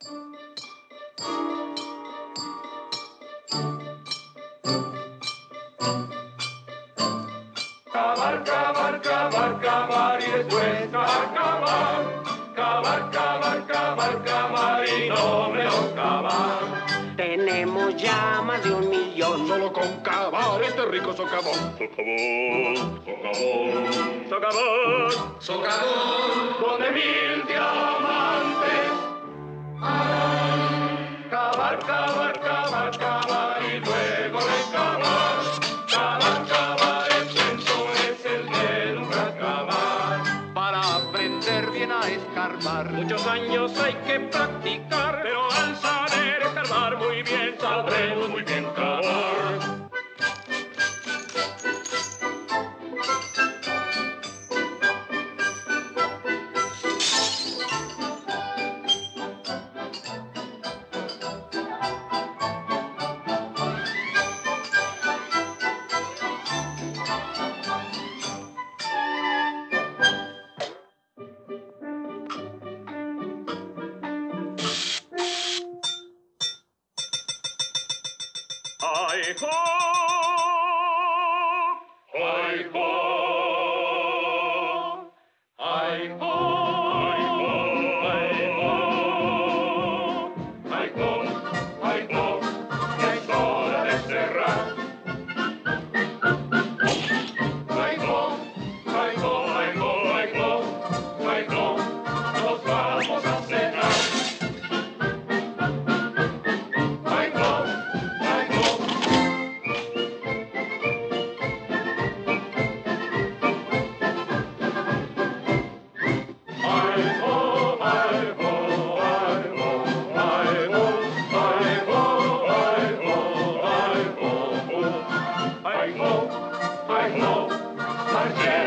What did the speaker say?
Cavar, cavar, cavar, cavar y después acabar. Cavar, cavar, cavar, cavar y no menos cavar. Tenemos ya más de 1 millón. Solo con cavar este rico socavón. Socavón, socavón, socavón, socavón, donde 1000 diamantes. Cavar, cavar, cavar, cavar y luego recavar. Cavar, cavar, el cuento es el de nunca acabar. Para aprender bien a escarbar. Muchos años hay que practicar, pero al saber escarbar muy bien, sabremos muy bien cavar. Hi ho! Hi ho! Hi ho! Hi ho! Hi ho! Hi ho! Ya es hora de cerrar. Hi ho! Hi ho! Hi ho! Hi ho! Hi ho! Nos vamos a cenar. Hi ho! Hi ho! I know,